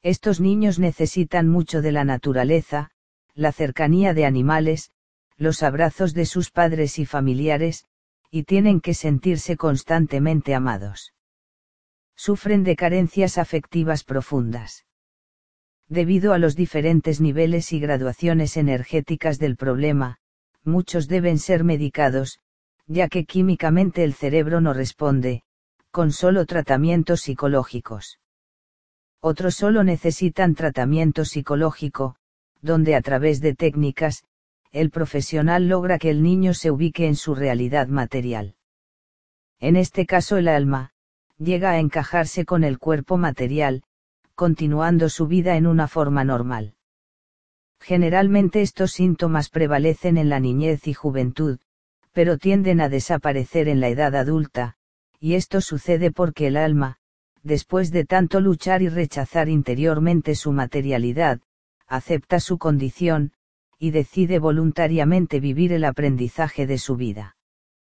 Estos niños necesitan mucho de la naturaleza, la cercanía de animales, los abrazos de sus padres y familiares, y tienen que sentirse constantemente amados. Sufren de carencias afectivas profundas. Debido a los diferentes niveles y graduaciones energéticas del problema, muchos deben ser medicados, ya que químicamente el cerebro no responde, con solo tratamientos psicológicos. Otros solo necesitan tratamiento psicológico, donde a través de técnicas, el profesional logra que el niño se ubique en su realidad material. En este caso el alma, llega a encajarse con el cuerpo material, continuando su vida en una forma normal. Generalmente estos síntomas prevalecen en la niñez y juventud, pero tienden a desaparecer en la edad adulta, y esto sucede porque el alma, después de tanto luchar y rechazar interiormente su materialidad, acepta su condición, y decide voluntariamente vivir el aprendizaje de su vida.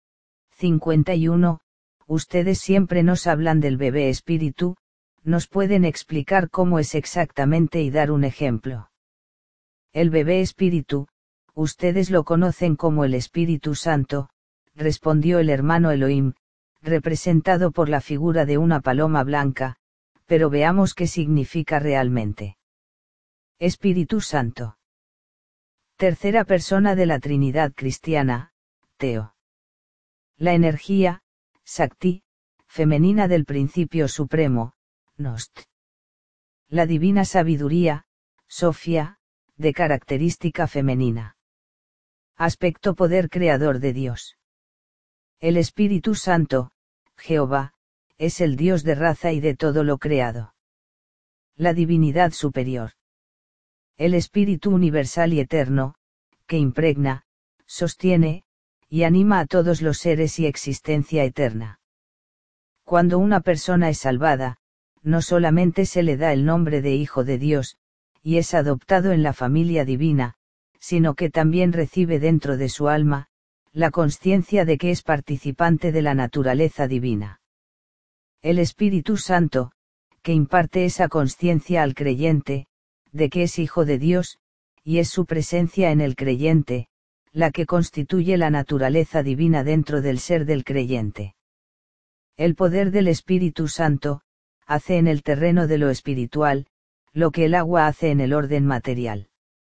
51. Ustedes siempre nos hablan del bebé espíritu, ¿nos pueden explicar cómo es exactamente y dar un ejemplo? El bebé espíritu, ustedes lo conocen como el Espíritu Santo, respondió el hermano Elohim, representado por la figura de una paloma blanca, pero veamos qué significa realmente. Espíritu Santo. Tercera persona de la Trinidad cristiana, Teo. La energía, Shakti, femenina del principio supremo, Nost. La divina sabiduría, Sofía, de característica femenina. Aspecto poder creador de Dios. El Espíritu Santo, Jehová, es el Dios de raza y de todo lo creado. La divinidad superior. El Espíritu universal y eterno, que impregna, sostiene, y anima a todos los seres y existencia eterna. Cuando una persona es salvada, no solamente se le da el nombre de Hijo de Dios, y es adoptado en la familia divina, sino que también recibe dentro de su alma, la consciencia de que es participante de la naturaleza divina. El Espíritu Santo, que imparte esa consciencia al creyente, de que es hijo de Dios, y es su presencia en el creyente, la que constituye la naturaleza divina dentro del ser del creyente. El poder del Espíritu Santo, hace en el terreno de lo espiritual, lo que el agua hace en el orden material.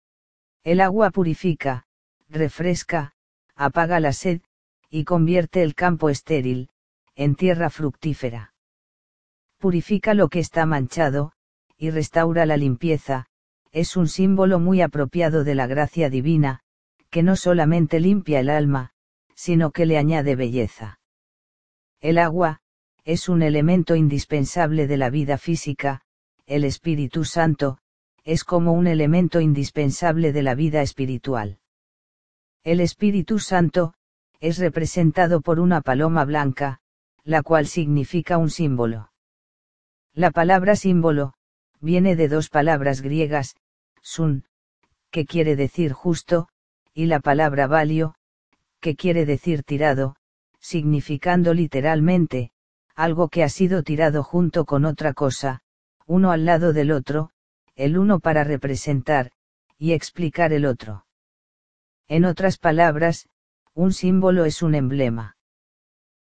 El agua purifica, refresca, apaga la sed, y convierte el campo estéril, en tierra fructífera. Purifica lo que está manchado, y restaura la limpieza, es un símbolo muy apropiado de la gracia divina, que no solamente limpia el alma, sino que le añade belleza. El agua, es un elemento indispensable de la vida física, el Espíritu Santo, es como un elemento indispensable de la vida espiritual. El Espíritu Santo, es representado por una paloma blanca, la cual significa un símbolo. La palabra símbolo, viene de dos palabras griegas, sun, que quiere decir justo, y la palabra valio, que quiere decir tirado, significando literalmente, algo que ha sido tirado junto con otra cosa, uno al lado del otro, el uno para representar, y explicar el otro. En otras palabras, un símbolo es un emblema.